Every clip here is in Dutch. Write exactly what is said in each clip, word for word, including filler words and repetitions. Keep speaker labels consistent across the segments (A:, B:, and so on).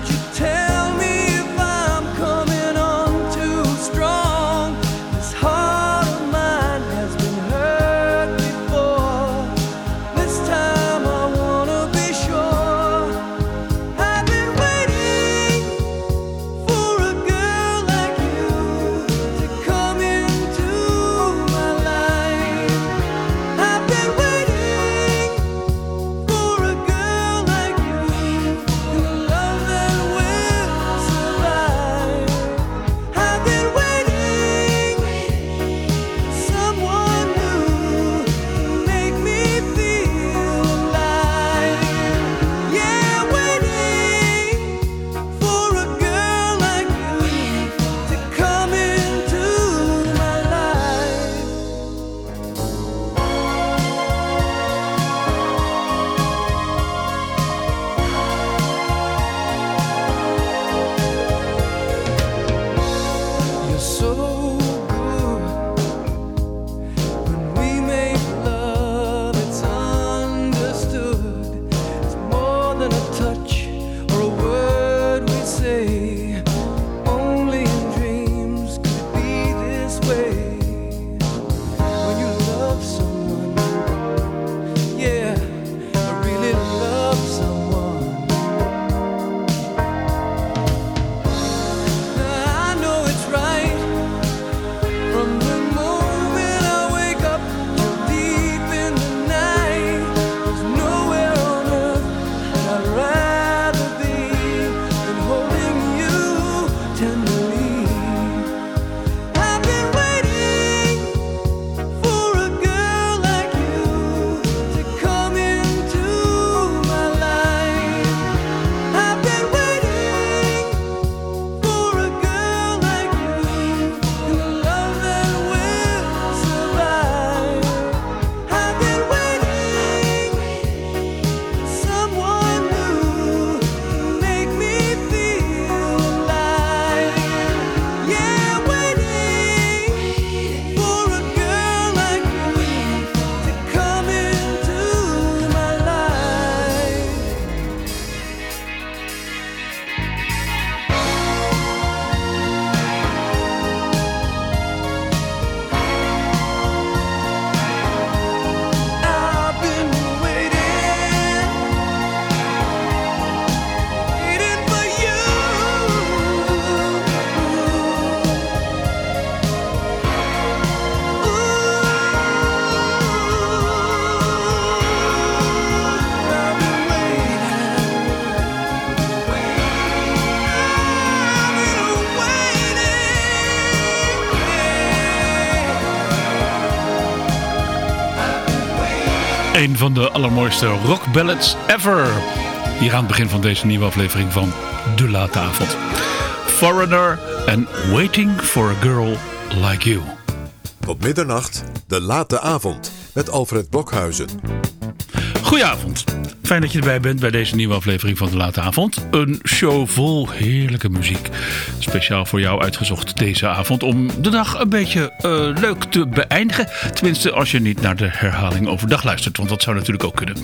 A: Een van de allermooiste rockballads ever. Hier aan het begin van deze nieuwe aflevering van De Late Avond. Foreigner en Waiting for a Girl Like You.
B: Tot middernacht, De Late Avond met Alfred Blokhuizen.
A: Goedenavond. Fijn dat je erbij bent bij deze nieuwe aflevering van De Late Avond. Een show vol heerlijke muziek. Speciaal voor jou uitgezocht deze avond om de dag een beetje uh, leuk te beëindigen. Tenminste als je niet naar de herhaling overdag luistert. Want dat zou natuurlijk ook kunnen.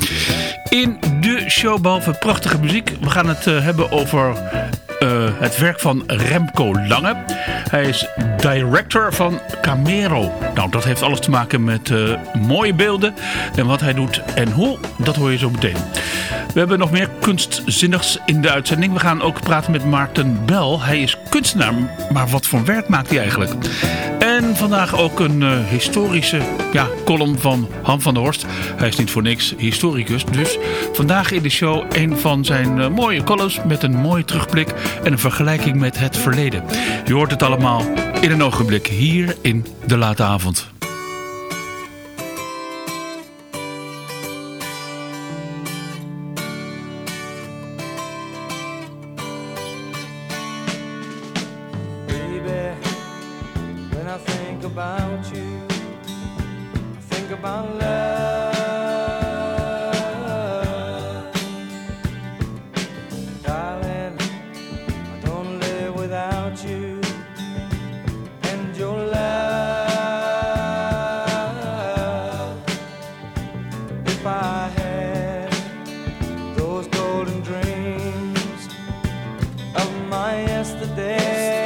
A: In de show behalve prachtige muziek. We gaan het uh, hebben over uh, het werk van Remco Lange. Hij is director van Camero. Nou, dat heeft alles te maken met uh, mooie beelden. En wat hij doet en hoe, dat hoor je zo meteen. We hebben nog meer kunstzinnigs in de uitzending. We gaan ook praten met Maarten Bel. Hij is kunstenaar, maar wat voor werk maakt hij eigenlijk? En vandaag ook een uh, historische ja, column van Han van der Horst. Hij is niet voor niks historicus. Dus vandaag in de show een van zijn uh, mooie columns met een mooie terugblik en een vergelijking met het verleden. Je hoort het allemaal in een ogenblik hier in De Late Avond.
C: my yesterday.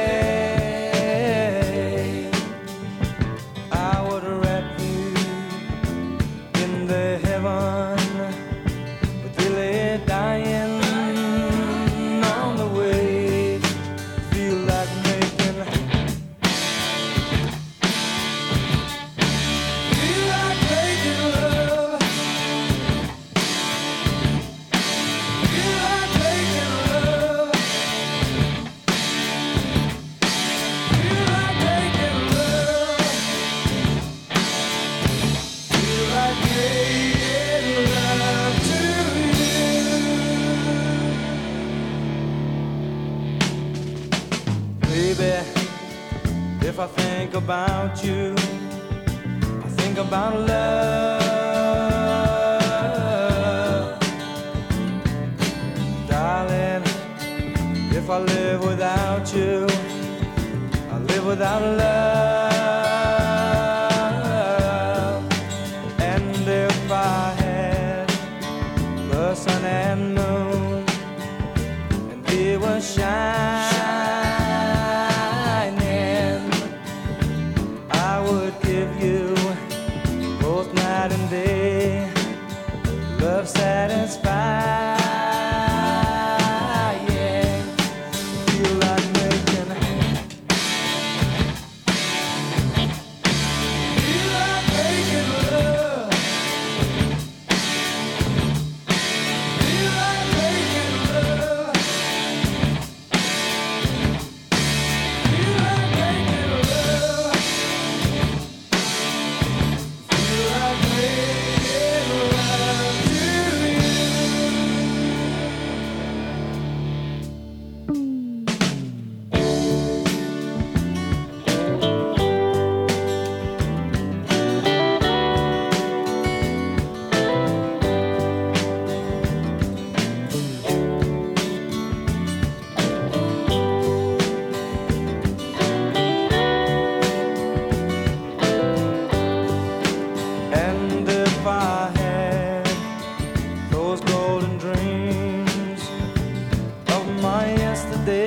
C: I would wrap you in the heaven, but really dying on the way. Feel like making, feel like making love. Feel like making love. Feel like making love. Feel like making love to you. Baby, if I think about you, I think about love. Darling, if I live without you, I live without love. And if I had the sun and moon, and they were shining, I would give you both night and day love satisfying. Feel like making, feel like making love. Feel like making love. Feel like making love. Feel like making love to you. And if I had those golden dreams of my yesterday,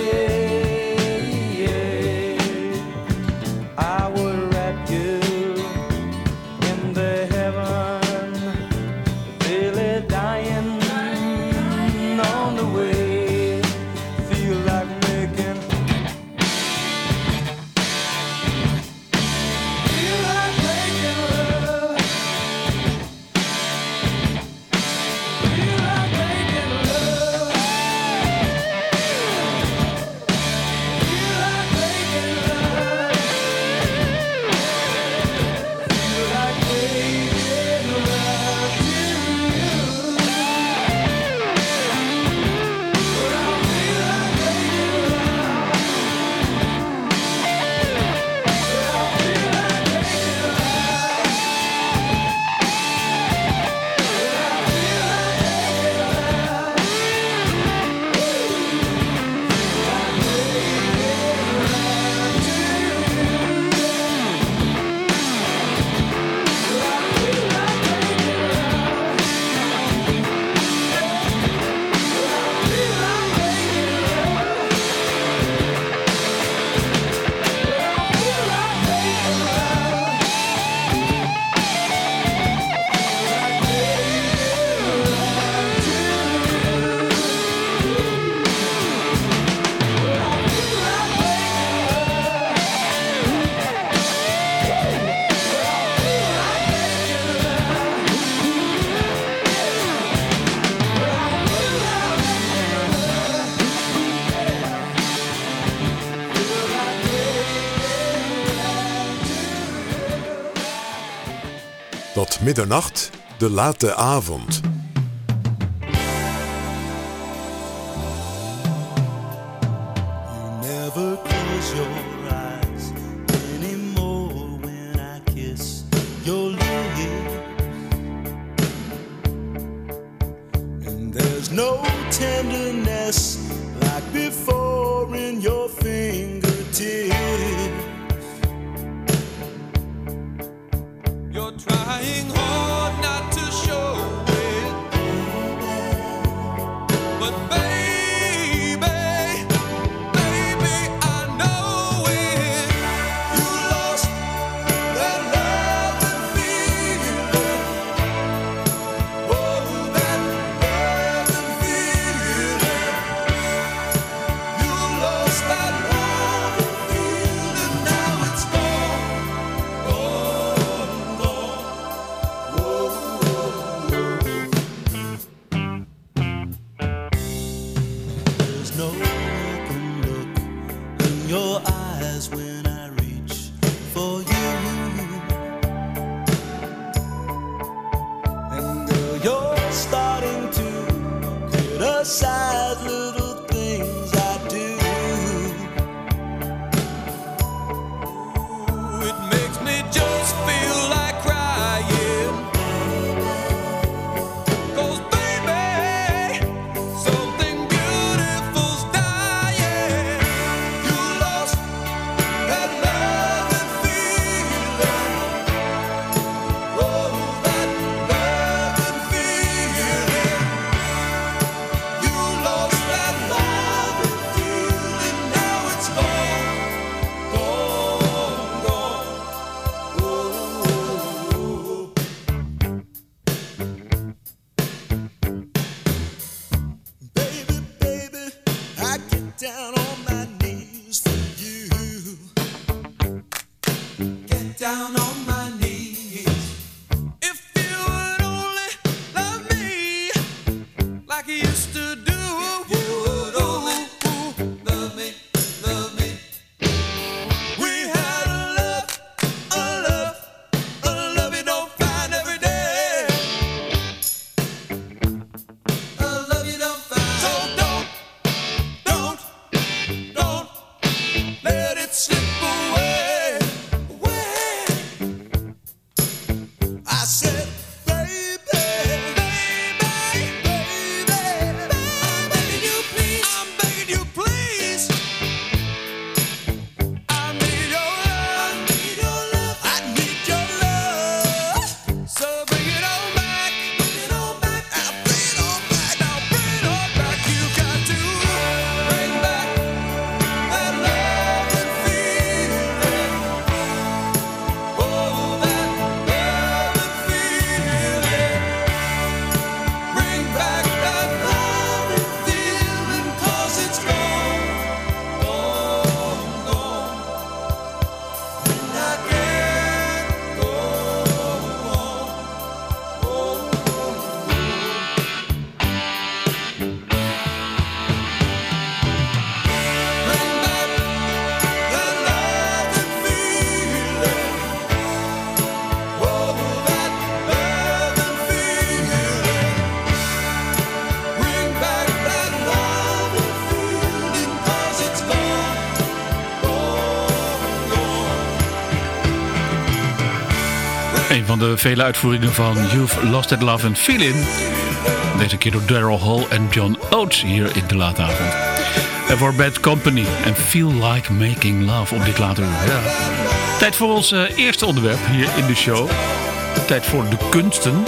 C: I would wrap you in the heaven, really dying on the way. Feel like making, feel like making love. Feel like making love. Feel like making love. Feel like making love to you. But I feel like making love. But I feel like making love. But I feel like making love.
B: Tot middernacht, de late avond.
D: You never close your eyes anymore when I kiss your lips. And there's no tenderness like before in your fingertips.
E: You're trying hard not to show it, but baby,
D: your eyes when I reach for you. And girl, you're starting to criticize little things I do.
E: Ooh, it makes me just feel like crying. 'Cause baby, something beautiful's dying. You lost that love and feeling. Oh, that love and feeling. You lost that love and feeling. Now it's gone, gone, gone. Oh.
D: Baby, baby, I get down on my knees for you.
E: Get down on my knees. If you would only love me like you used to do. If you would only love me, love me. We had a love, a love, a love you don't find every day. A love you don't find. So don't, don't, don't let it slip away, away.
D: I said, baby,
E: Baby,
D: baby,
E: I'm begging you, please. I'm begging you, please. I need your love. I need your love.
D: I need your love.
E: So bring it on back. Bring it on back.
D: Now bring it on back.
E: Now bring it on back. You got to bring back that love and feeling. Oh, that love and feeling. Bring back that love and feeling, 'cause it's gone, gone, gone. And I can't go on, go on. Bring back that love and feeling. Oh, that love and feeling. Bring back that love and feeling, 'cause it's gone, gone, gone.
A: Een van de vele uitvoeringen van You've Lost That Love and Feeling. Deze keer door Daryl Hall en John Oates hier in de late avond. En voor Bad Company en Feel Like Making Love op dit late uur. Ja. Tijd voor ons eh, eerste onderwerp hier in de show. Tijd voor de kunsten.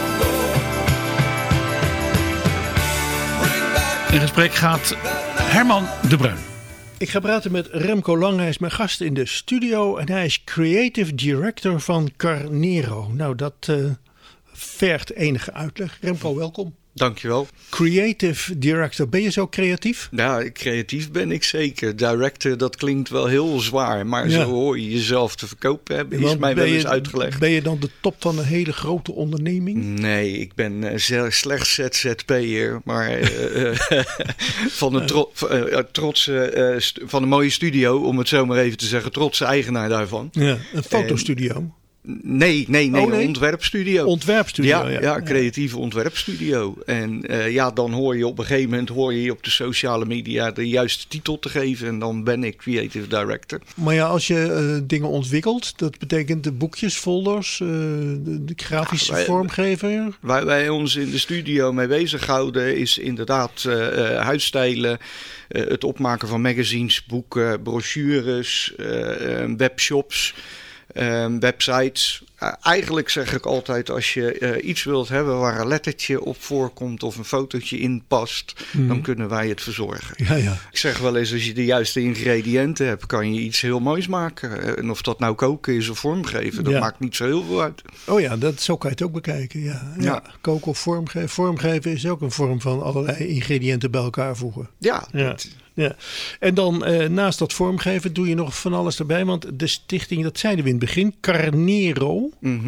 A: In gesprek gaat Herman de Bruin.
F: Ik ga praten met Remco Lang. Hij is mijn gast in de studio en hij is creative director van Carnero. Nou, dat uh, vergt enige uitleg. Remco, welkom.
G: Dankjewel.
F: Creative director, ben je zo creatief?
G: Ja, creatief ben ik zeker. Director, dat klinkt wel heel zwaar. Maar
F: Ja.
G: zo hoor je jezelf te verkopen hebben, is
F: Want
G: mij
F: ben
G: wel eens
F: je-
G: uitgelegd.
F: Ben je dan de top van een hele grote onderneming?
G: Nee, ik ben eh, ze- slechts Z Z P'er. Maar eh, eh, van een tro- eh, trotse, eh, st- van een mooie studio, om het zo maar even te zeggen. Trotse eigenaar daarvan.
F: Ja, een fotostudio.
G: Nee, nee, nee,
F: Oh, nee?
G: een ontwerpstudio.
F: Ontwerpstudio,
G: Ja,
F: ja.
G: ja, creatieve ontwerpstudio. En eh, ja, dan hoor je op een gegeven moment hoor je op de sociale media de juiste titel te geven. En dan ben ik creative director.
F: Maar ja, als je eh, dingen ontwikkelt, dat betekent de boekjes, folders, eh, de, de grafische
G: Ja, wij-
F: vormgever.
G: Waar wij ons in de studio mee bezighouden is inderdaad eh, eh, huisstijlen, eh, het opmaken van magazines, boeken, brochures, eh, eh, webshops, eh, websites. Uh, eigenlijk zeg ik altijd, als je uh, iets wilt hebben waar een lettertje op voorkomt of een fotootje in past,
F: Mhm.
G: dan kunnen wij het verzorgen.
F: Ja, ja.
G: Ik zeg wel eens, als je de juiste ingrediënten hebt, kan je iets heel moois maken. En of dat nou koken is of vormgeven, dat
F: Ja.
G: maakt niet zo heel veel uit.
F: Oh ja, dat, zo kan je het ook bekijken. Ja. Ja.
G: Ja.
F: Koken of vormgeven. Vormgeven is ook een vorm van allerlei ingrediënten bij elkaar voegen.
G: Ja,
F: Ja.
G: dat-
F: Ja. En dan eh, naast dat vormgeven doe je nog van alles erbij. Want de stichting, dat zeiden we in het begin, Carnero.
G: mhm.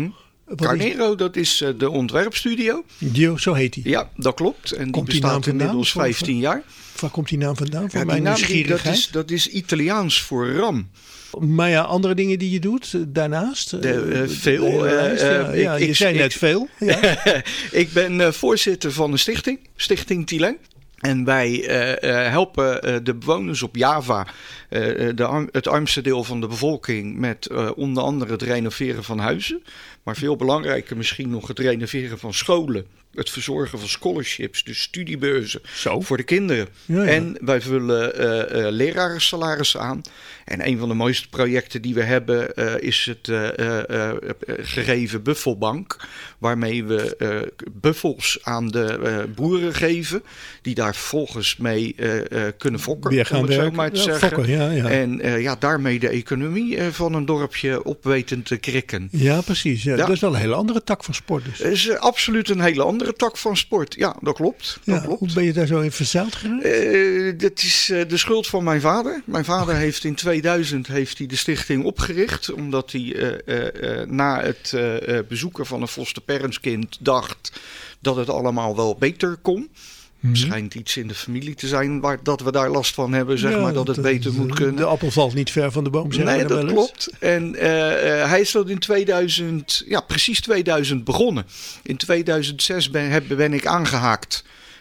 F: Wat is-
G: Carnero, dat is uh, de ontwerpstudio.
F: Dio, zo heet hij.
G: Ja, dat klopt. En die
F: Komt die naam
G: bestaat
F: vandaan?
G: inmiddels
F: Voor-
G: vijftien jaar.
F: Waar komt die naam vandaan? Voor
G: Ja,
F: mijn
G: die naam die-
F: nieuwsgierigheid.
G: dat, is, dat is Italiaans voor ram.
F: Maar ja, andere dingen die je doet eh, daarnaast?
G: De, eh,
F: Eh,
G: veel,
F: de hele
G: eh,
F: lijst,
G: eh,
F: ja,
G: ik-
F: ja, je
G: ik-
F: zei
G: ik-
F: net veel. Ja.
G: Ik ben uh, voorzitter van een stichting, Stichting Tileng. En wij uh, uh, helpen uh, de bewoners op Java, uh, de arm, het armste deel van de bevolking, met uh, onder andere het renoveren van huizen. Maar veel belangrijker misschien nog het renoveren van scholen. Het verzorgen van scholarships, dus studiebeurzen
F: Zo.
G: voor de kinderen.
F: Ja, ja.
G: En wij vullen uh, uh, lerarensalarissen aan. En een van de mooiste projecten die we hebben uh, is het uh, uh, uh, gegeven buffelbank. Waarmee we uh, buffels aan de uh, boeren geven. Die daar vervolgens mee uh, uh, kunnen fokken.
F: Weer gaan
G: om het zo
F: werken.
G: maar te
F: Ja,
G: zeggen.
F: fokken, ja, ja.
G: En uh, ja, daarmee de economie uh, van een dorpje op weten te krikken.
F: Ja, precies. Ja.
G: Ja.
F: Dat is wel een hele andere tak van sport. Dus.
G: Het is uh, absoluut een hele andere tak van sport. Ja, dat klopt. Dat
F: Ja,
G: klopt.
F: hoe ben je daar zo in verzeild geraakt?
G: Uh, dat is uh, de schuld van mijn vader. Mijn vader heeft in tweeduizend heeft hij de stichting opgericht. Omdat hij uh, uh, uh, na het uh, uh, bezoeken van een foster parentskind dacht dat het allemaal wel beter kon.
F: Mhm.
G: Schijnt iets in de familie te zijn waar dat we daar last van hebben, zeg
F: Ja,
G: maar, dat het beter
F: de-
G: moet kunnen.
F: De appel valt niet ver van de boom, zeggen
G: Nee,
F: we dan
G: dat
F: wel eens.
G: klopt. En uh, uh, hij is dat in tweeduizend, ja, precies tweeduizend begonnen. In tweeduizend zes ben, heb, ben ik aangehaakt.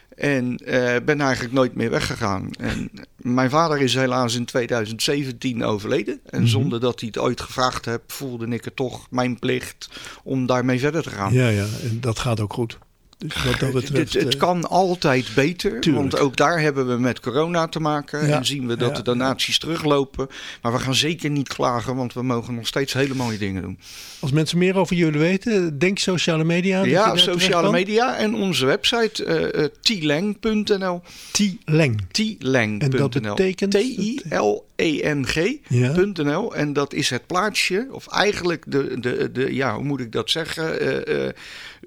G: En uh, ben eigenlijk nooit meer weggegaan. En mijn vader is helaas in tweeduizend zeventien overleden. En
F: Mhm.
G: zonder dat hij het ooit gevraagd heb, voelde ik het toch mijn plicht om daarmee verder te gaan.
F: Ja, ja, en dat gaat ook goed. Dus wat dat betreft,
G: het, het
F: eh,
G: kan altijd beter,
F: tuurlijk.
G: want ook daar hebben we met corona te maken.
F: Ja,
G: En zien we dat
F: ja,
G: de donaties teruglopen. Maar we gaan zeker niet klagen, want we mogen nog steeds hele mooie dingen doen.
F: als mensen meer over jullie weten, denk sociale media. dat je
G: Ja,
F: daar terecht
G: sociale
F: kan.
G: media en onze website uh, uh, tileng punt n l.
F: Tileng.
G: tileng punt n l.
F: En dat betekent?
G: T I L E N G
F: Ja.
G: punt n l. En dat is het plaatsje, of eigenlijk de, de, de ja, hoe moet ik dat zeggen, uh, uh,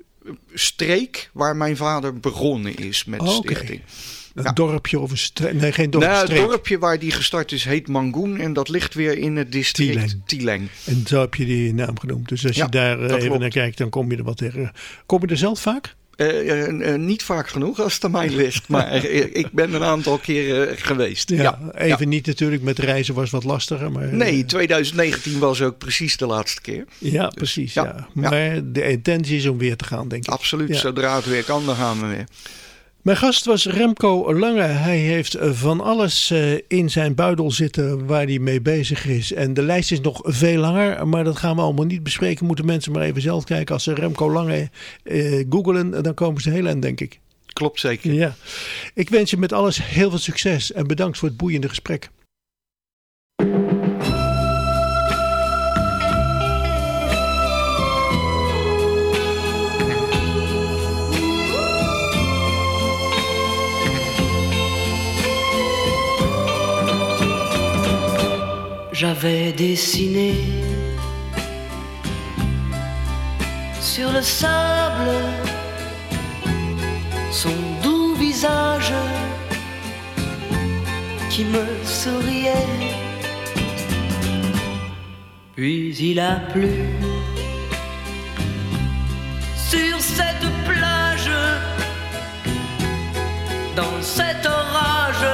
G: streek waar mijn vader begonnen is met de
F: Oh, oké.
G: stichting.
F: Een
G: Ja.
F: dorpje of een streek? Nee, geen dorp,
G: Nou, het
F: streek.
G: dorpje waar die gestart is heet Mangoen en dat ligt weer in het district
F: Tileng.
G: Tileng.
F: En zo heb je die naam genoemd. Dus als
G: Ja,
F: je daar eh,
G: dat
F: even
G: klopt.
F: naar kijkt, dan kom je er wat tegen. Kom je er zelf vaak?
G: Uh, uh, uh, niet vaak genoeg als het aan mij ligt, maar uh, ik ben een aantal keren geweest.
F: Ja,
G: Ja,
F: even
G: ja.
F: niet natuurlijk. Met reizen was wat lastiger. Maar,
G: Nee,
F: eh,
G: twintig negentien was ook precies de laatste keer.
F: ja, precies. Ja.
G: ja, ja.
F: Maar de intentie is om weer te gaan, denk ik.
G: Absoluut,
F: Ja.
G: zodra het weer kan, dan gaan we weer.
F: Mijn gast was Remco Lange. Hij heeft van alles eh, in zijn buidel zitten waar hij mee bezig is. En de lijst is nog veel langer, maar dat gaan we allemaal niet bespreken. Moeten mensen maar even zelf kijken. Als ze Remco Lange eh, googlen, dan komen ze heel eind, denk ik.
G: Klopt zeker.
F: Ja. Ik wens je met alles heel veel succes en bedankt voor het boeiende gesprek.
H: J'avais dessiné sur le sable son doux visage qui me souriait. Puis il a plu sur cette plage, dans cet orage.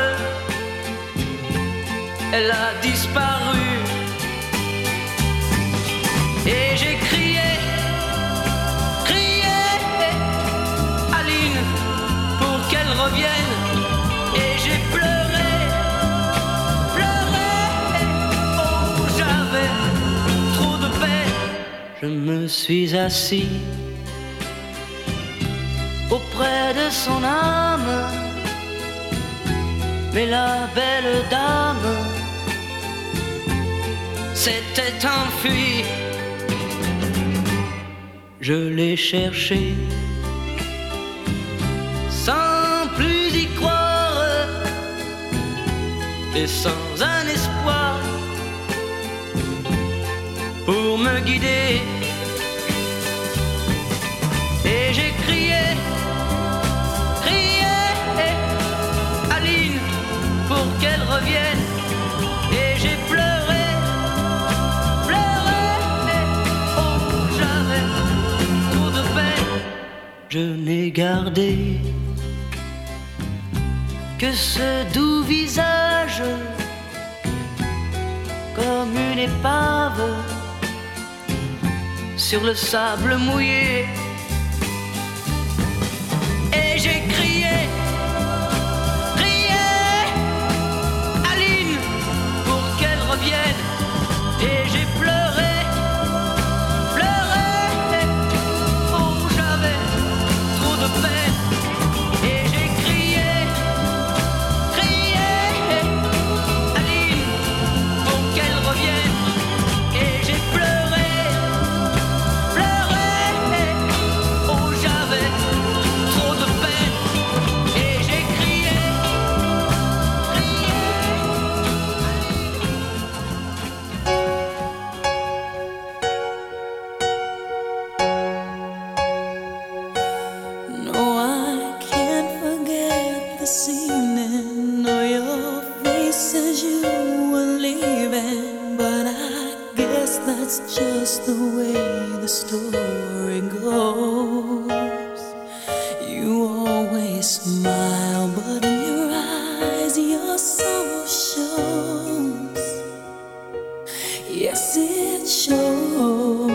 H: Elle a disparu et j'ai crié, crié, Aline, pour qu'elle revienne. Et j'ai pleuré, pleuré, oh j'avais trop de peine. Je me suis assis auprès de son âme, mais la belle dame s'était enfuie. Je l'ai cherché sans plus y croire et sans un espoir pour me guider. Et j'ai crié, crié, Aline, pour qu'elle revienne. Et j'ai pleuré, pleuré, oh j'avais garder que ce doux visage comme une épave sur le sable mouillé. Et j'ai crié, crié, Aline, pour qu'elle revienne. Et j'ai pleuré, pleuré, oh j'avais trop de peine. Et j'ai crié, crié, Aline, pour qu'elle revienne. Et j'ai pleuré, pleuré, oh j'avais trop de peine. Et j'ai crié, crié,
D: No, I can't forget this evening or your face as you were leaving. But I guess that's just the way the story goes. You always smile, but in your eyes your sorrow shows. Yes, it shows.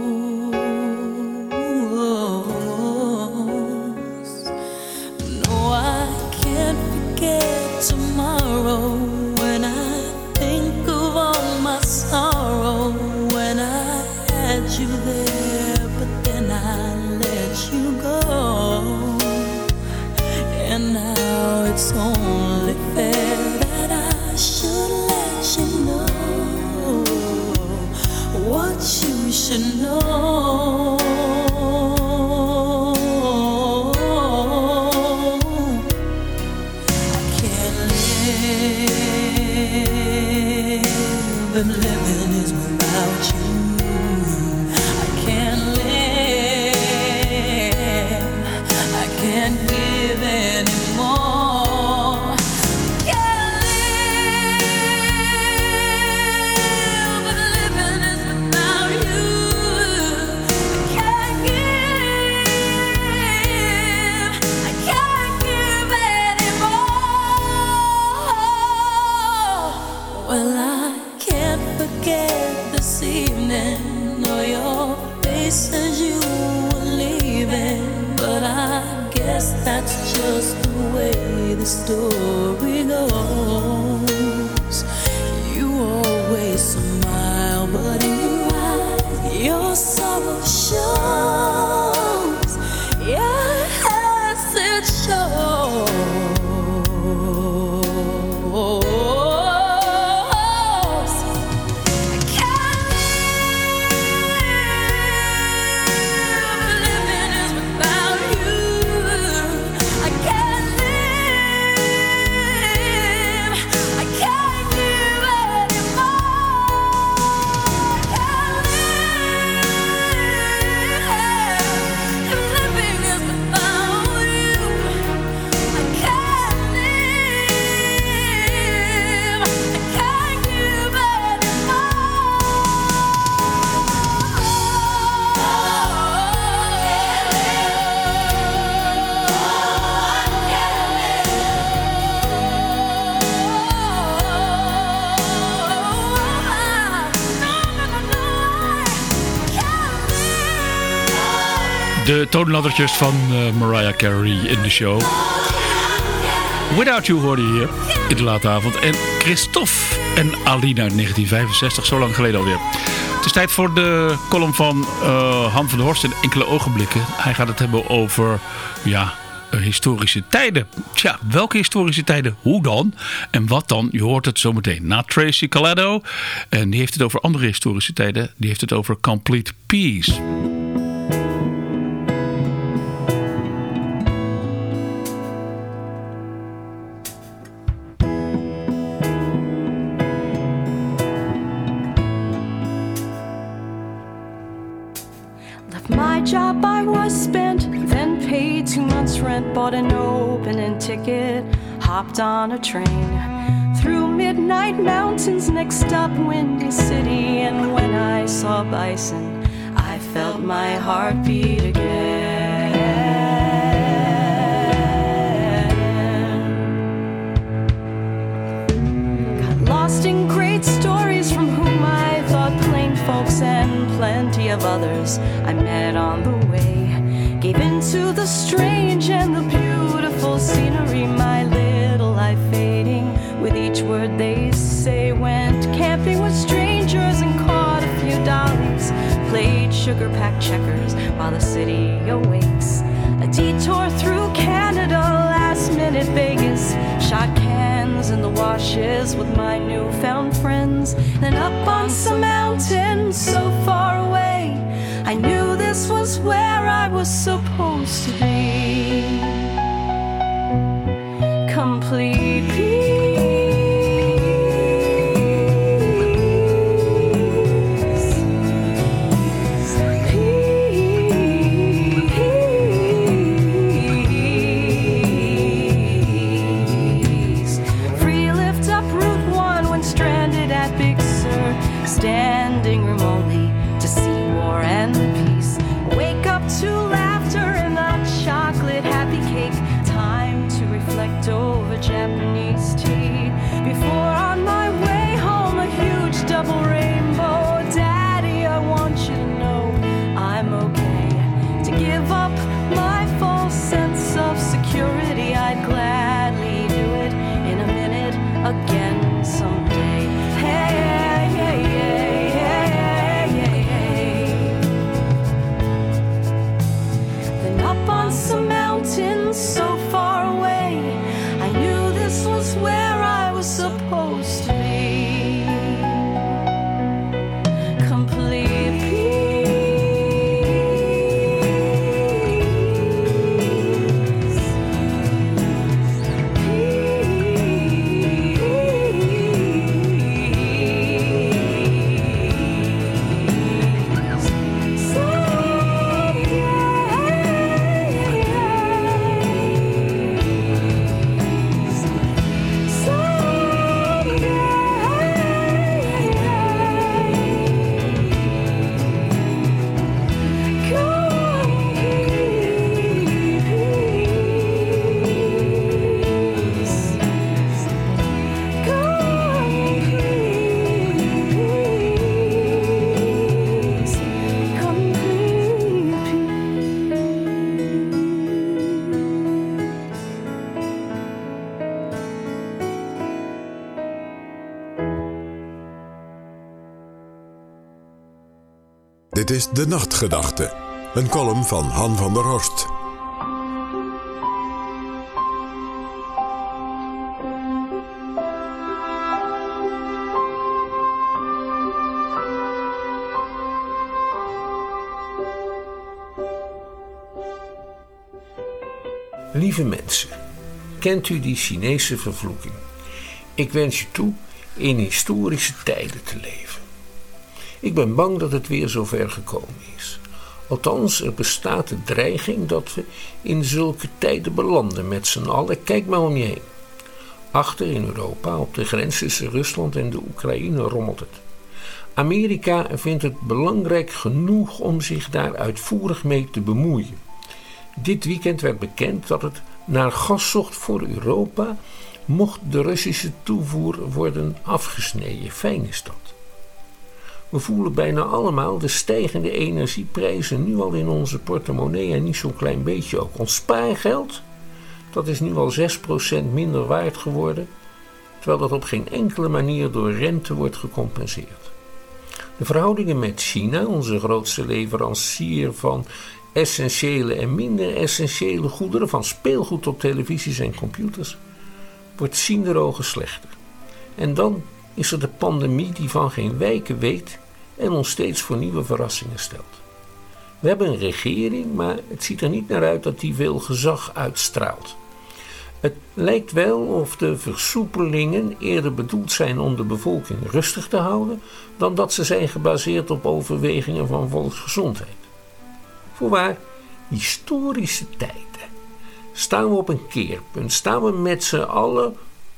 D: No, I can't forget tomorrow when I think of all my sorrow. When I had you there, but then I let you go. And now it's only fair that I should let you know what you should know. I can't live if living is without you. I can't live, I can't give anymore. Can't live if living is without you. I can't give, I can't give anymore. Well, I can't forget this evening or your face as you were leaving. But I guess that's just the way the story goes. You always smile, but in your eyes your sorrow shows. Yes, it shows. I can't live, living is without you. I can't live, I can't give anymore. I can't live, living is without you. I can't live, I can't give
A: De toonladdertjes van uh, Mariah Carey in de show. Without You hoorde je hier in de late avond. En Christophe en Aline uit negentien vijfenzestig, zo lang geleden alweer. Het is tijd voor de column van uh, Han van der Horst in enkele ogenblikken. Hij gaat het hebben over, ja, uh, historische tijden. Tja, welke historische tijden? Hoe dan? En wat dan? Je hoort het zo meteen na Tracy Collado. En die heeft het over andere historische tijden. Die heeft het over Complete Peace.
I: My job I was spent, then paid two months rent, bought an opening ticket, hopped on a train through midnight mountains, next stop Windy City. And when I saw bison, I felt my heart beat again. lost in great stories from whom I thought plain folks and plenty of others I met on the way. Gave into the strange and the beautiful scenery, my little life fading with each word they say. Went camping with strangers and caught a few dollies, played sugar-packed checkers while the city awakes. A detour through Canada, last-minute Vegas, shot cans in the washes with my newfound friends. Then up on some mountain so far away, I knew this was where I was supposed to be. Complete peace. Standing room only to see war and peace. Wake up to laughter and a chocolate happy cake. Time to reflect over Japanese tea. Before on my way home, a huge double rainbow. Daddy, I want you to know I'm okay. To give up my false sense of security, I'd gladly do it in a minute again someday. Hey. Some mountains so far away, I knew this was where I was supposed to be. Complete peace. Peace.
B: Dit is De Nachtgedachte, een column van Han van der Horst.
J: Lieve mensen, kent u die Chinese vervloeking? Ik wens je toe in historische tijden te leven. Ik ben bang dat het weer zover gekomen is. Althans, er bestaat de dreiging dat we in zulke tijden belanden met z'n allen. Kijk maar om je heen. Achter in Europa, op de grens tussen Rusland en de Oekraïne, rommelt het. Amerika vindt het belangrijk genoeg om zich daar uitvoerig mee te bemoeien. Dit weekend werd bekend dat het naar gas zocht voor Europa, mocht de Russische toevoer worden afgesneden. Fijn is dat. We voelen bijna allemaal de stijgende energieprijzen nu al in onze portemonnee en niet zo'n klein beetje ook. Ons spaargeld, dat is nu al zes procent minder waard geworden, terwijl dat op geen enkele manier door rente wordt gecompenseerd. De verhoudingen met China, onze grootste leverancier van essentiële en minder essentiële goederen, van speelgoed tot televisies en computers, wordt zienderogen slechter. En dan is er de pandemie die van geen wijken weet en ons steeds voor nieuwe verrassingen stelt. We hebben een regering, maar het ziet er niet naar uit dat die veel gezag uitstraalt. Het lijkt wel of de versoepelingen eerder bedoeld zijn om de bevolking rustig te houden, dan dat ze zijn gebaseerd op overwegingen van volksgezondheid. Voorwaar, historische tijden. Staan we op een keerpunt, staan we met z'n allen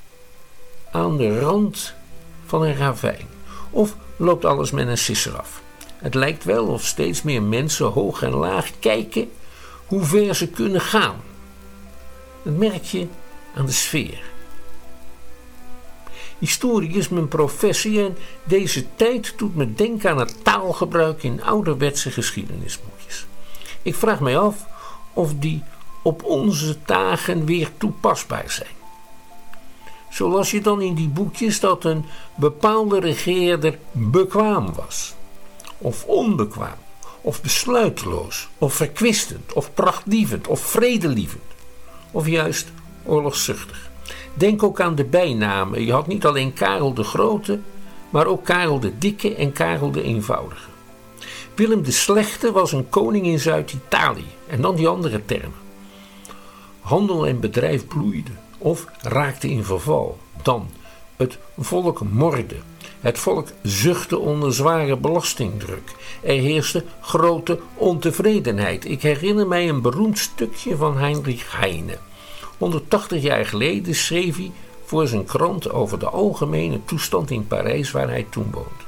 J: aan de rand van een ravijn. Of loopt alles met een sisser af? Het lijkt wel of steeds meer mensen hoog en laag kijken hoe ver ze kunnen gaan. Dat merk je aan de sfeer. Historie is mijn professie en deze tijd doet me denken aan het taalgebruik in ouderwetse geschiedenisboekjes. Ik vraag mij af of die op onze dagen weer toepasbaar zijn. Zo las je dan in die boekjes dat een bepaalde regeerder bekwaam was, of onbekwaam, of besluiteloos, of verkwistend, of prachtlievend, of vredelievend, of juist oorlogszuchtig. Denk ook aan de bijnamen. Je had niet alleen Karel de Grote, maar ook Karel de Dikke en Karel de Eenvoudige. Willem de Slechte was een koning in Zuid-Italië. En dan die andere termen. Handel en bedrijf bloeiden of raakte in verval. Dan het volk morde. Het volk zuchtte onder zware belastingdruk. Er heerste grote ontevredenheid. Ik herinner mij een beroemd stukje van Heinrich Heine. honderdtachtig jaar geleden schreef hij voor zijn krant over de algemene toestand in Parijs waar hij toen woonde.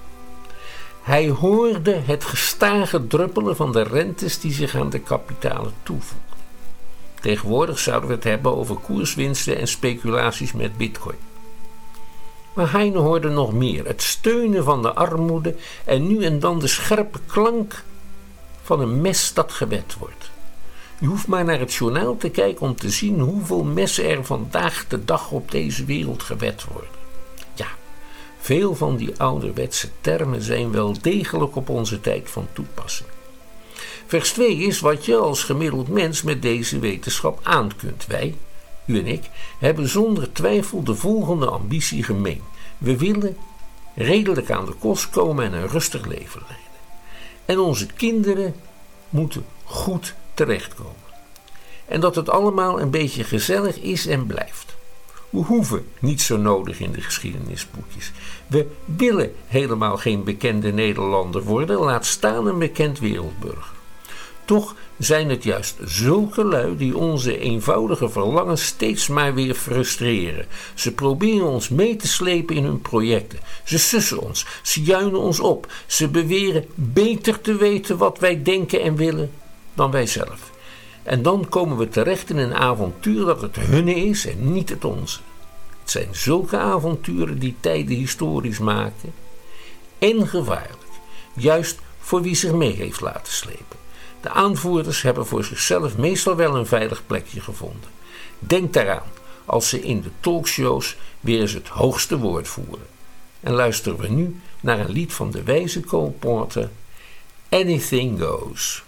J: Hij hoorde het gestage druppelen van de rentes die zich aan de kapitalen toevoegden. Tegenwoordig zouden we het hebben over koerswinsten en speculaties met bitcoin. Maar Heine hoorde nog meer, het steunen van de armoede en nu en dan de scherpe klank van een mes dat gewet wordt. Je hoeft maar naar het journaal te kijken om te zien hoeveel messen er vandaag de dag op deze wereld gewet worden. Ja, veel van die ouderwetse termen zijn wel degelijk op onze tijd van toepassing. Vers twee is wat je als gemiddeld mens met deze wetenschap aan kunt. Wij, u en ik, hebben zonder twijfel de volgende ambitie gemeen. We willen redelijk aan de kost komen en een rustig leven leiden. En onze kinderen moeten goed terechtkomen. En dat het allemaal een beetje gezellig is en blijft. We hoeven niet zo nodig in de geschiedenisboekjes. We willen helemaal geen bekende Nederlander worden, laat staan een bekend wereldburger. Toch zijn het juist zulke lui die onze eenvoudige verlangens steeds maar weer frustreren. Ze proberen ons mee te slepen in hun projecten. Ze sussen ons, ze juinen ons op. Ze beweren beter te weten wat wij denken en willen dan wij zelf. En dan komen we terecht in een avontuur dat het hunne is en niet het onze. Het zijn zulke avonturen die tijden historisch maken en gevaarlijk, juist voor wie zich mee heeft laten slepen. De aanvoerders hebben voor zichzelf meestal wel een veilig plekje gevonden. Denk daaraan als ze in de talkshows weer eens het hoogste woord voeren. En luisteren we nu naar een lied van de wijze Cole Porter, Anything Goes.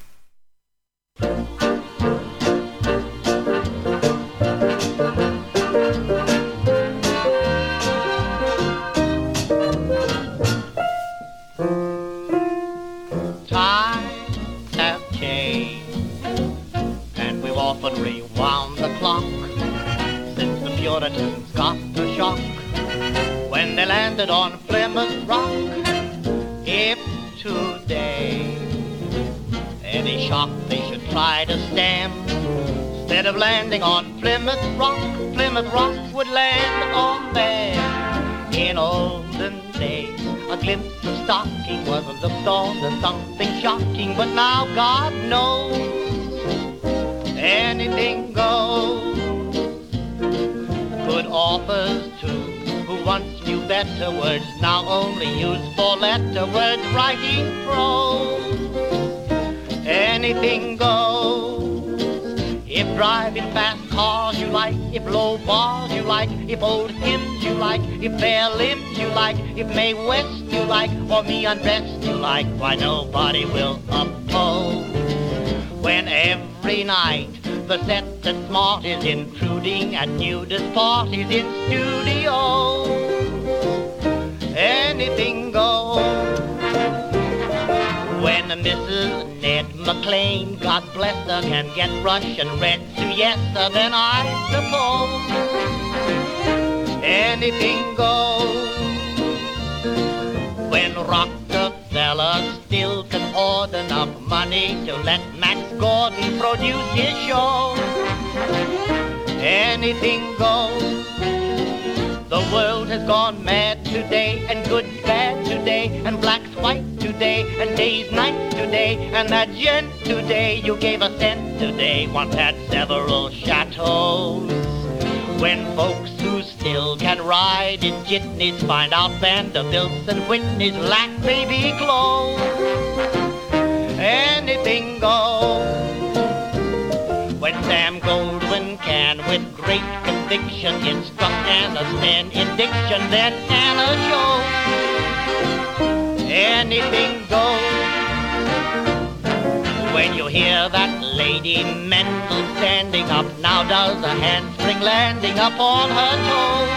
K: Rewound the clock since the Puritans got the shock when they landed on Plymouth Rock. If today any shock they should try to stem, instead of landing on Plymouth Rock, Plymouth Rock would land on them. In olden days, a glimpse of stocking was looked on as something shocking, but now God knows anything goes. Good authors too, who once knew better words, now only use four-letter words, writing prose. Anything goes. If driving fast cars you like, if low bars you like, if old hymns you like, if bare limbs you like, if Mae West you like, or me undressed you like, why nobody will oppose. When every night the set that's smart is intruding at nudist parties in studios, anything goes. When Missus Ned McLean, God bless her, can get Russian red siesta, then I suppose anything goes. When Rockefeller still can hoard enough money to let Max Gordon produce his show, anything goes. The world has gone mad today, and good's bad today, and black's white today, and day's night today, and that gent today you gave a cent today once had several chateaus. When folks who still can ride in jitneys find out Vanderbilts and Whitneys lack baby clothes, anything goes. When Sam Goldwyn can, with great conviction, instruct Anna Sten in diction, then Anna shows anything goes. When you hear that Lady Mendel standing up, now does a handspring landing up on her toes,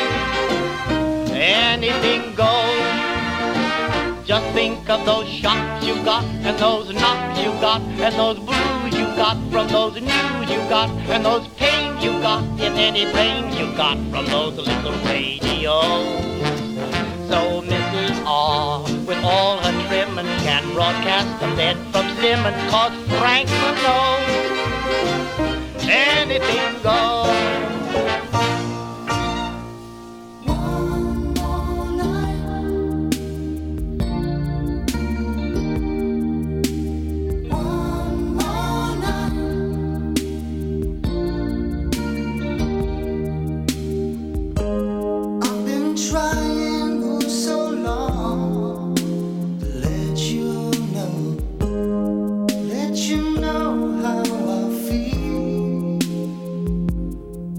K: anything goes. Just think of those shocks you got, and those knocks you got, and those blues you got from those news you got, and those pains you got, if any pains you got from those little radios. So Missus R, with all her trimmings, can broadcast a bed from Simmons, 'cause Frank will know anything goes.
L: Let you know how I feel.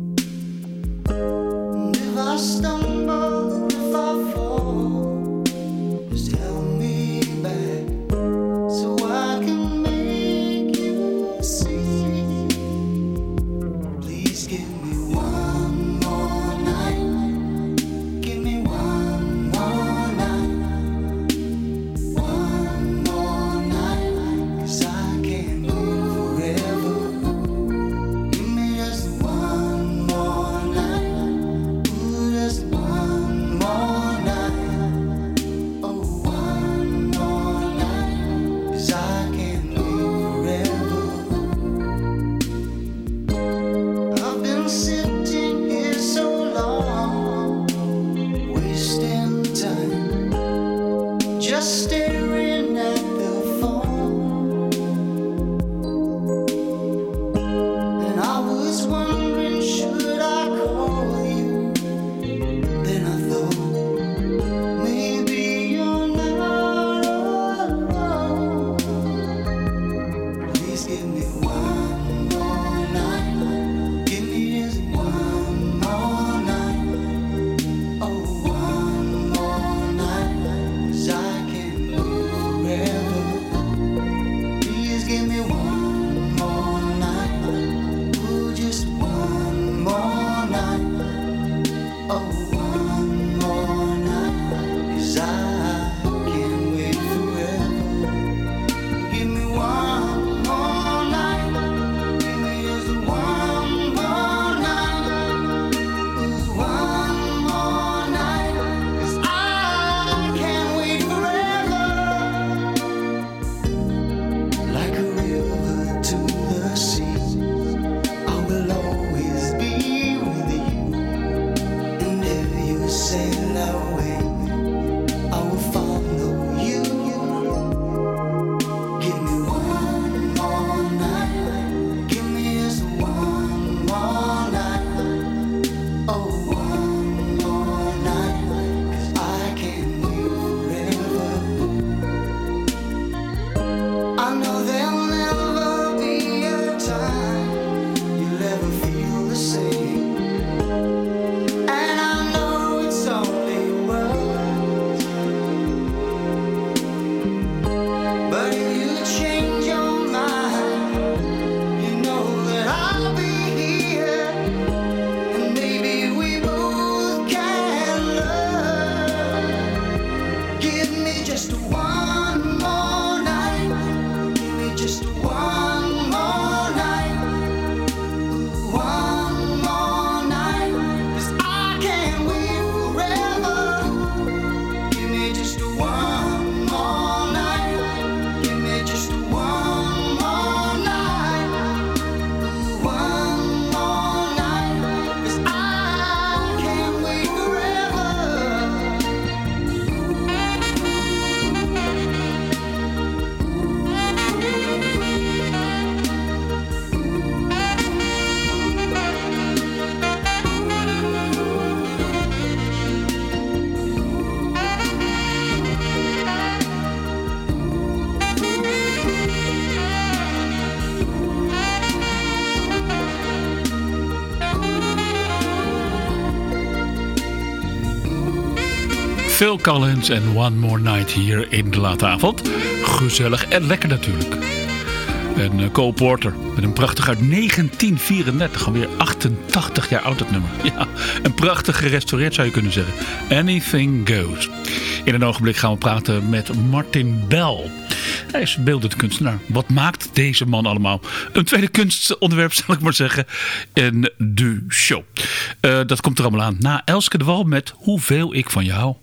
A: Phil Collins en One More Night hier in de late avond. Gezellig en lekker natuurlijk. En uh, Cole Porter met een prachtig uit negentien vierendertig, alweer achtentachtig jaar oud het nummer. Ja, een prachtig gerestaureerd zou je kunnen zeggen. Anything Goes. In een ogenblik gaan we praten met Martin Bell. Hij is beeldend kunstenaar. Wat maakt deze man allemaal? Een tweede kunstonderwerp zal ik maar zeggen. In de show. Uh, dat komt er allemaal aan. Na Elske de Wal met Hoeveel ik van je hou.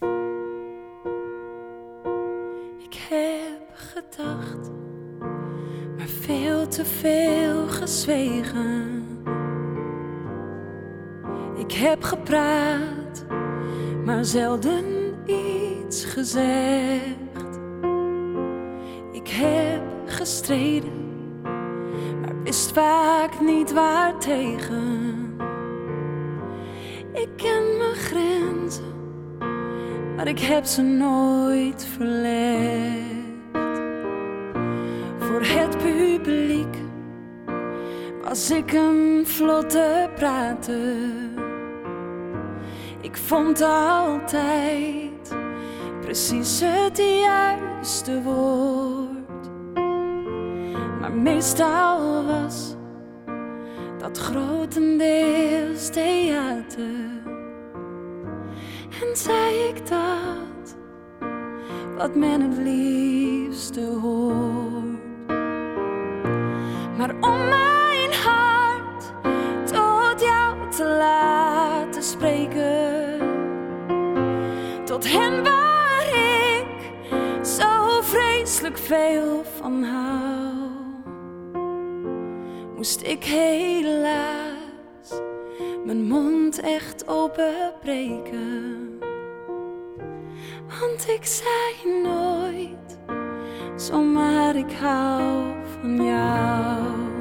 I: Ik heb gedacht, maar veel te veel gezwegen. Ik heb gepraat, maar zelden iets gezegd. Ik heb gestreden, maar wist vaak niet waar tegen. Ik ken mijn grenzen, maar ik heb ze nooit verlegd. Voor het publiek was ik een vlotte prater. Ik vond altijd precies het juiste woord. Maar meestal was dat grotendeels theater. En zei ik dat wat men het liefste hoort. Maar om mijn hart tot jou te laten spreken, tot hen waar ik zo vreselijk veel van hou, moest ik helaas mijn mond echt openbreken. Want ik zei nooit zomaar ik hou van jou.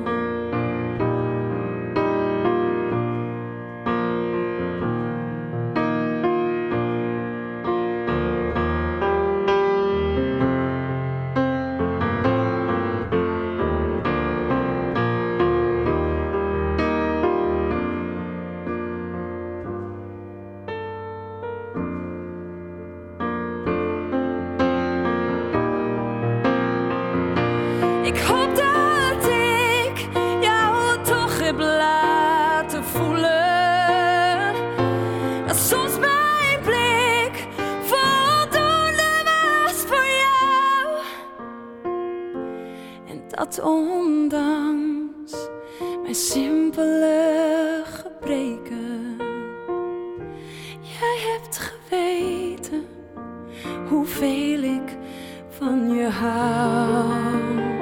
I: Ik hoop dat ik jou toch heb laten voelen dat soms mijn blik voldoende was voor jou. En dat ondanks mijn simpele gebreken, jij hebt geweten hoeveel ik van je hou.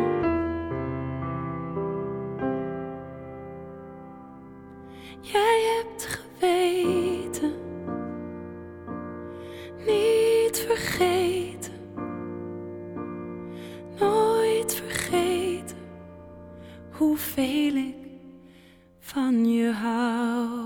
I: Jij hebt geweten, niet vergeten, nooit vergeten hoeveel ik van je hou.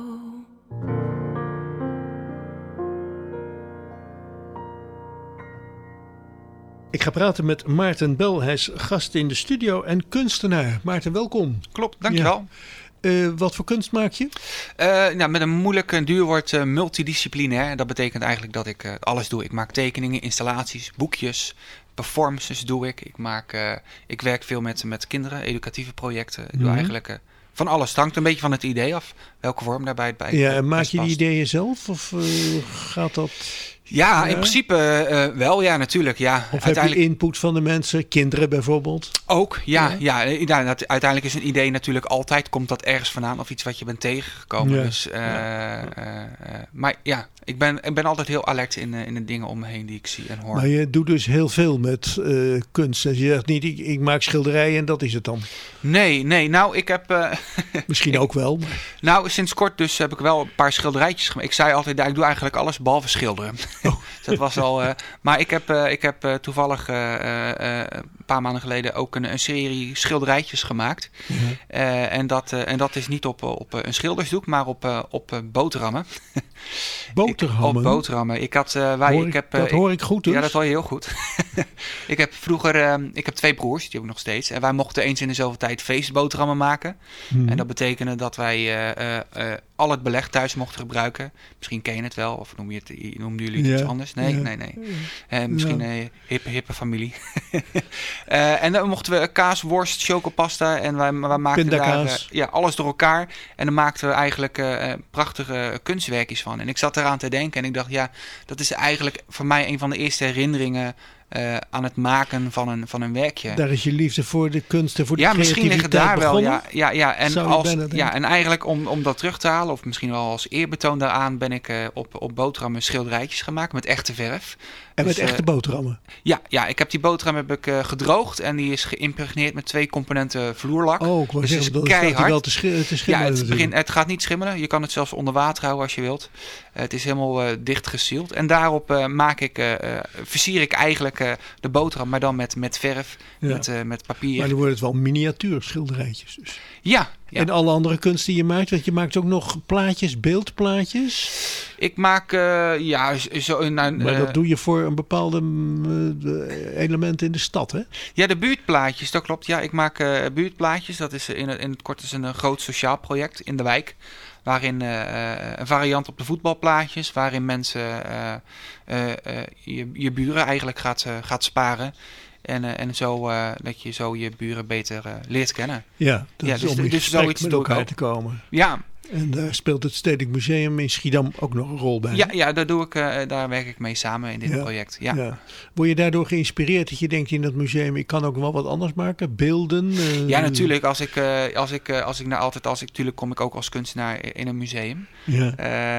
F: Ik ga praten met Maarten Bell. Hij is gast in de studio en kunstenaar. Maarten, welkom.
L: Klopt, dankjewel.
F: Ja. Uh, wat voor kunst maak je?
L: Uh, nou, met een moeilijk en duur woord uh, multidisciplinair. Dat betekent eigenlijk dat ik uh, alles doe. Ik maak tekeningen, installaties, boekjes, performances doe ik. Ik, maak, uh, ik werk veel met, met kinderen, educatieve projecten. Ik doe mm-hmm. eigenlijk uh, van alles. Het hangt een beetje van het idee af. Welke vorm daarbij bij
F: Ja, en maak je die ideeën zelf? Of uh, gaat dat...
L: Ja, in principe uh, wel, ja, natuurlijk. Ja.
F: Of uiteindelijk... heb je input van de mensen, kinderen bijvoorbeeld?
L: Ook, ja. ja. ja, ja dat, uiteindelijk is een idee natuurlijk altijd, komt dat ergens vandaan of iets wat je bent tegengekomen. Ja. Dus, uh, ja. Uh, uh, maar ja, ik ben, ik ben altijd heel alert in, uh, in de dingen om me heen die ik zie en hoor.
F: Maar je doet dus heel veel met uh, kunst. En je zegt niet, ik, ik maak schilderijen en dat is het dan. Nee,
L: nee, nou ik heb... Uh,
F: Misschien ook wel. Maar...
L: Nou, sinds kort dus heb ik wel een paar schilderijtjes gemaakt. Ik zei altijd, ik doe eigenlijk alles behalve schilderen. Oh. Dus dat was al. Uh, maar ik heb, uh, ik heb uh, toevallig uh, uh, een paar maanden geleden ook een, een serie schilderijtjes gemaakt. Mm-hmm. Uh, en, dat, uh, en dat is niet op, op een schildersdoek, maar op, uh, op uh, boterhammen.
F: Boterhammen?
L: Ik, op boterhammen. Ik had, uh, wij,
F: hoor ik,
L: ik heb,
F: dat
L: uh,
F: hoor ik goed dus?
L: Ja, dat hoor je heel goed. ik heb vroeger, uh, ik heb twee broers, die heb ik nog steeds. En wij mochten eens in de zoveel tijd feestboterhammen maken. Mm-hmm. En dat betekende dat wij uh, uh, uh, al het beleg thuis mochten gebruiken. Misschien ken je het wel, of noem je het, noemden jullie het
F: Ja,
L: iets anders? Nee,
F: ja.
L: nee, nee. Uh, misschien
F: Ja.
L: een uh, hippe, hippe familie. uh, en dan mochten we kaas, worst, chocopasta en wij, wij maakten daar
F: Pindakaas.
L: uh, ja, alles door elkaar. En dan maakten we eigenlijk uh, prachtige kunstwerkjes van. En ik zat eraan te denken en ik dacht, ja, dat is eigenlijk voor mij een van de eerste herinneringen Uh, aan het maken van een, van een werkje.
F: Daar is je liefde voor de kunst en voor de
L: ja, misschien
F: creativiteit
L: liggen daar wel.
F: begonnen?
L: Ja, ja, ja. En,
F: Zou je
L: als,
F: bijna denken.
L: ja, en eigenlijk om, om dat terug te halen, of misschien wel als eerbetoon daaraan, ben ik uh, op, op boterhammen schilderijtjes gemaakt met echte verf.
F: En
L: Dus,
F: met echte
L: uh,
F: boterhammen?
L: Ja, ja, ik heb die boterham heb ik, uh, gedroogd en die is geïmpregneerd met twee componenten vloerlak.
F: Oh, ik wou
L: dus
F: zeggen,
L: het
F: dan
L: is
F: staat hij
L: keihard.
F: wel te, schi- te schimmelen
L: Ja, het,
F: natuurlijk.
L: begint, het gaat niet schimmelen. Je kan het zelfs onder water houden als je wilt. Uh, het is helemaal uh, dicht gesield. En daarop uh, maak ik, uh, uh, versier ik eigenlijk uh, de boterham, maar dan met, met verf,
F: Ja.
L: met, uh, met papier.
F: Maar dan wordt het wel miniatuur schilderijtjes dus.
L: Ja, ja.
F: En alle andere kunst die je maakt, want je maakt ook nog plaatjes, beeldplaatjes.
L: Ik maak, uh, ja, zo... Nou,
F: Maar
L: uh,
F: dat doe je voor een bepaalde uh, element in de stad, hè?
L: Ja, de buurtplaatjes, dat klopt. Ja, ik maak uh, buurtplaatjes. Dat is in het, in het kort is een, een groot sociaal project in de wijk. Waarin uh, een variant op de voetbalplaatjes, waarin mensen uh, uh, uh, je, je buren eigenlijk gaat, uh, gaat sparen. En, uh, en zo uh, dat je zo je buren beter uh, leert kennen.
F: Ja, dat
L: ja,
F: is
L: dus,
F: om in
L: dus
F: gesprek
L: zoiets
F: met
L: doe ik
F: elkaar
L: ook.
F: te komen.
L: Ja.
F: En daar speelt het Stedelijk Museum in Schiedam ook nog een rol bij.
L: Ja, ja daar, doe ik, uh, daar werk ik mee samen in dit
F: Ja,
L: project. Ja.
F: ja. Word je daardoor geïnspireerd dat je denkt in dat museum, ik kan ook wel wat anders maken? Beelden? Uh,
L: Ja, natuurlijk. Als ik, uh, als ik, uh, als ik nou altijd, als ik, natuurlijk kom ik ook als kunstenaar in een museum.
F: Ja.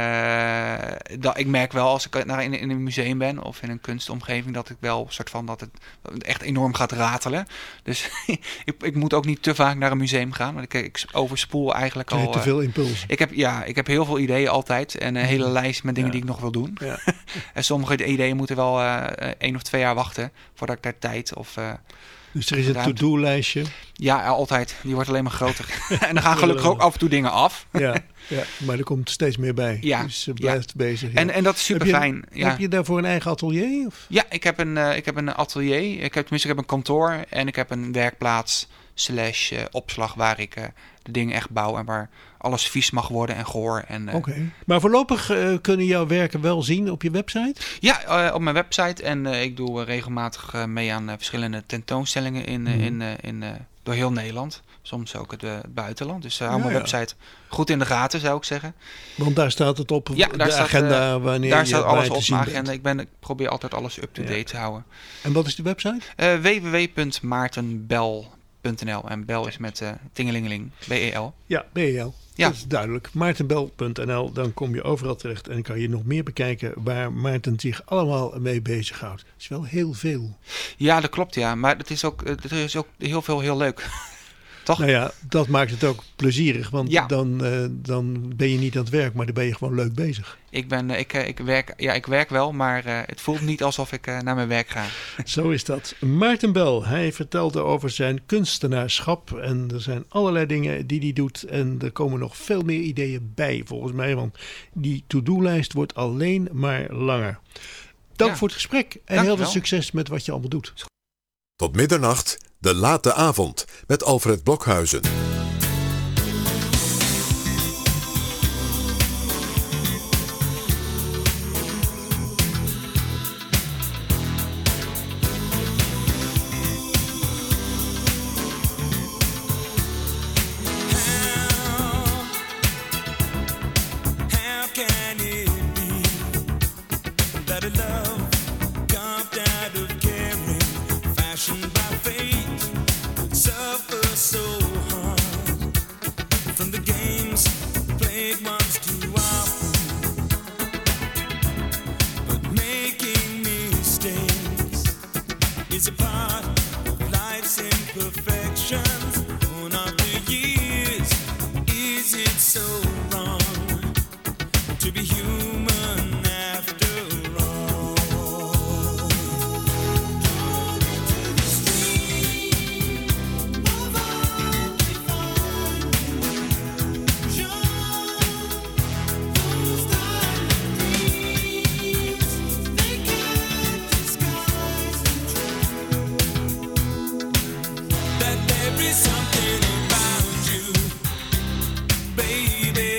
L: Uh, dat, ik merk wel als ik naar in, in een museum ben of in een kunstomgeving dat ik wel soort van dat het echt enorm gaat ratelen. Dus ik, ik moet ook niet te vaak naar een museum gaan, want ik, ik overspoel eigenlijk
F: Krijg
L: al.
F: je te veel
L: uh,
F: impulsen.
L: Ik heb ja, ik heb heel veel ideeën altijd en een hele lijst met dingen
F: Ja.
L: die ik nog wil doen.
F: Ja.
L: En sommige ideeën moeten wel uh, één of twee jaar wachten voordat ik daar tijd of uh,
F: Dus er is een
L: ruimte-
F: to-do-lijstje.
L: Ja, altijd. Die wordt alleen maar groter. En dan gaan gelukkig ook af en toe dingen af.
F: Ja, ja, maar er komt steeds meer bij.
L: Ja,
F: Dus je blijft
L: ja.
F: bezig. Ja.
L: En, en dat is super
F: Heb je-
L: fijn. Ja.
F: Heb je daarvoor een eigen atelier? Of?
L: Ja, ik heb een, uh, ik heb een atelier. Ik heb, tenminste, ik heb een kantoor. En ik heb een werkplaats slash uh, opslag waar ik uh, de dingen echt bouw. En waar alles vies mag worden en goor. En, uh,
F: Oké. Okay. Maar voorlopig uh, kunnen jouw werken wel zien op je website?
L: Ja, uh, op mijn website. En uh, ik doe uh, regelmatig uh, mee aan uh, verschillende tentoonstellingen in, uh,
F: Mhm.
L: in, uh, in, uh, door heel Nederland. Soms ook het, uh, het buitenland. Dus uh, hou
F: Ja,
L: mijn
F: ja.
L: website goed in de gaten, zou ik zeggen.
F: Want daar staat het op,
L: Ja,
F: de
L: daar staat,
F: agenda,
L: uh,
F: wanneer
L: daar
F: je
L: staat
F: waar
L: alles
F: te
L: op
F: zien
L: mijn
F: bent.
L: agenda. Ik, ben, ik probeer altijd alles up-to-date
F: Ja.
L: te houden.
F: En wat is de website?
L: Uh, w w w punt maartenbel punt n l. En bel is met uh, tingelingeling, B E L.
F: Ja, B E L.
L: Ja.
F: Dat is duidelijk. maartenbel punt n l, dan kom je overal terecht en kan je nog meer bekijken waar Maarten zich allemaal mee bezighoudt. Dat is wel heel veel.
L: Ja, dat klopt, ja. Maar het is ook, er is ook heel veel heel leuk. Toch?
F: Nou ja, dat maakt het ook plezierig, want
L: Ja.
F: dan, uh, dan ben je niet aan het werk, maar dan ben je gewoon leuk bezig.
L: Ik, ben, uh, ik, uh, ik, werk, ja, ik werk wel, maar uh, het voelt niet alsof ik uh, naar mijn werk ga.
F: Zo is dat. Maarten Bel, hij vertelde over zijn kunstenaarschap en er zijn allerlei dingen die hij doet en er komen nog veel meer ideeën bij volgens mij, want die to-do-lijst wordt alleen maar langer. Dank
L: Ja.
F: voor het gesprek en
L: Dank
F: heel
L: je
F: veel
L: wel.
F: succes met wat je allemaal doet.
B: Tot middernacht, de late avond met Alfred Blokhuizen.
E: How can it be that a love carved out of caring, fashioned by fate, would suffer so hard from the games played once too often? But making mistakes is a part of life's imperfections. Born of the years, is it so wrong to be human after all? To the stream of our divine illusion, those dark dreams, they can't disguise the truth that there is something about you, baby.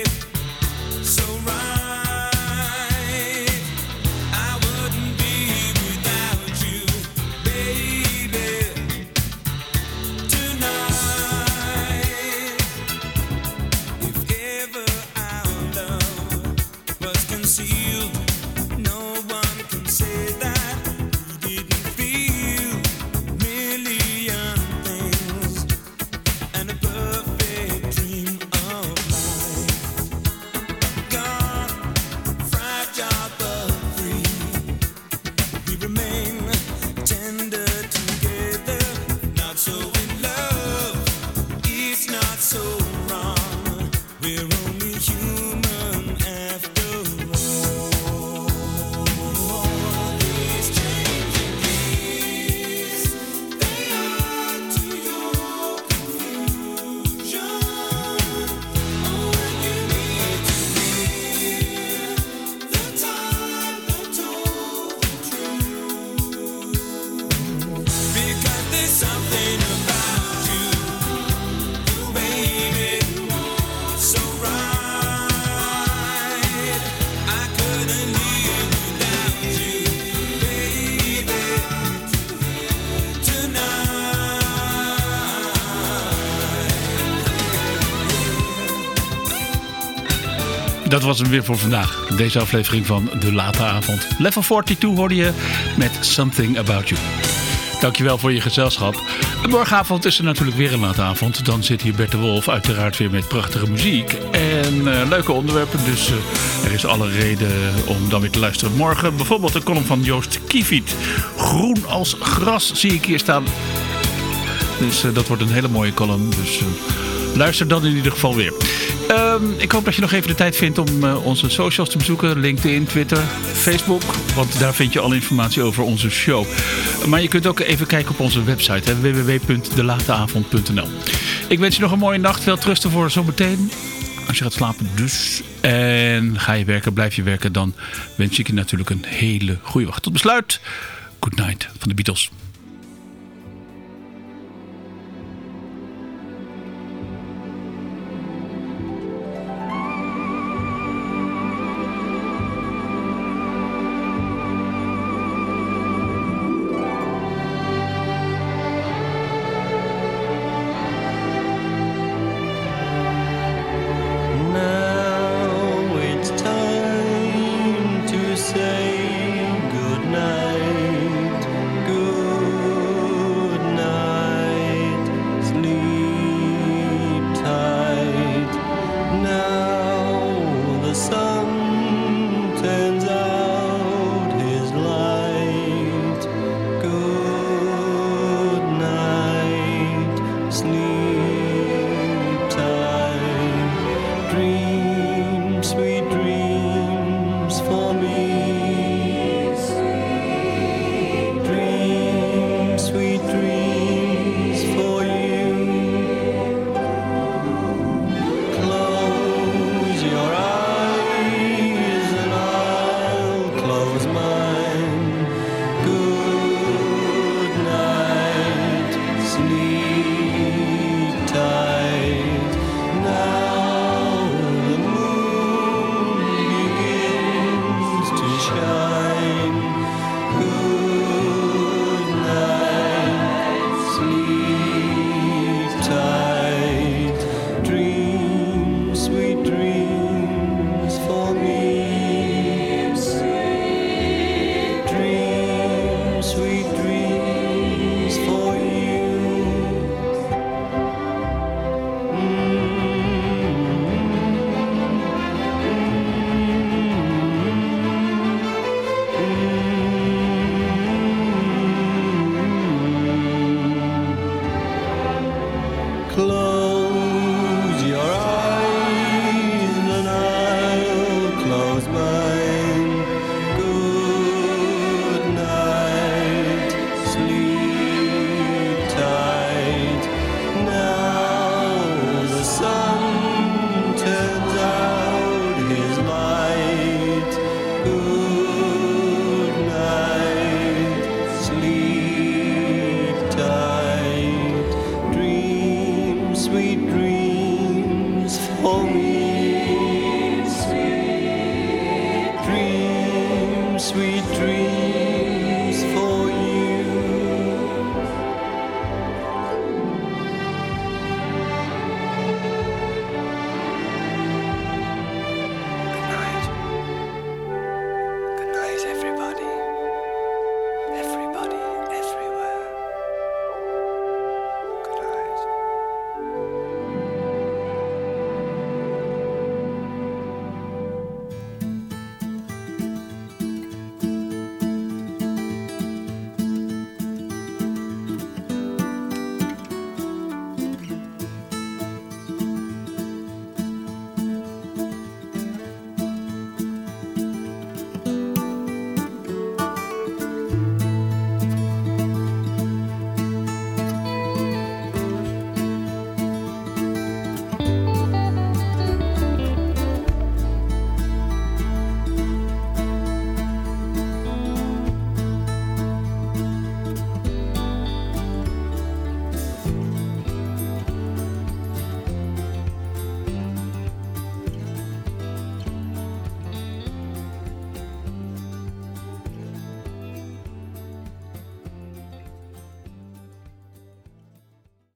A: Dat was hem weer voor vandaag. Deze aflevering van De Late Avond. Level tweeënveertig hoorde je met Something About You. Dankjewel voor je gezelschap. En morgenavond is er natuurlijk weer een late avond. Dan zit hier Bert de Wolf uiteraard weer met prachtige muziek. En uh, leuke onderwerpen. Dus uh, er is alle reden om dan weer te luisteren. Morgen bijvoorbeeld een column van Joost Kiefiet. Groen als gras zie ik hier staan. Dus uh, dat wordt een hele mooie column. Dus uh, luister dan in ieder geval weer. Um, ik hoop dat je nog even de tijd vindt om uh, onze socials te bezoeken. LinkedIn, Twitter, Facebook. Want daar vind je alle informatie over onze show. Maar je kunt ook even kijken op onze website. w w w punt de late avond punt n l. Ik wens je nog een mooie nacht. Veel trusten voor zometeen. Als je gaat slapen dus. En ga je werken, blijf je werken. Dan wens ik je natuurlijk een hele goede wacht. Tot besluit. Good night van de Beatles.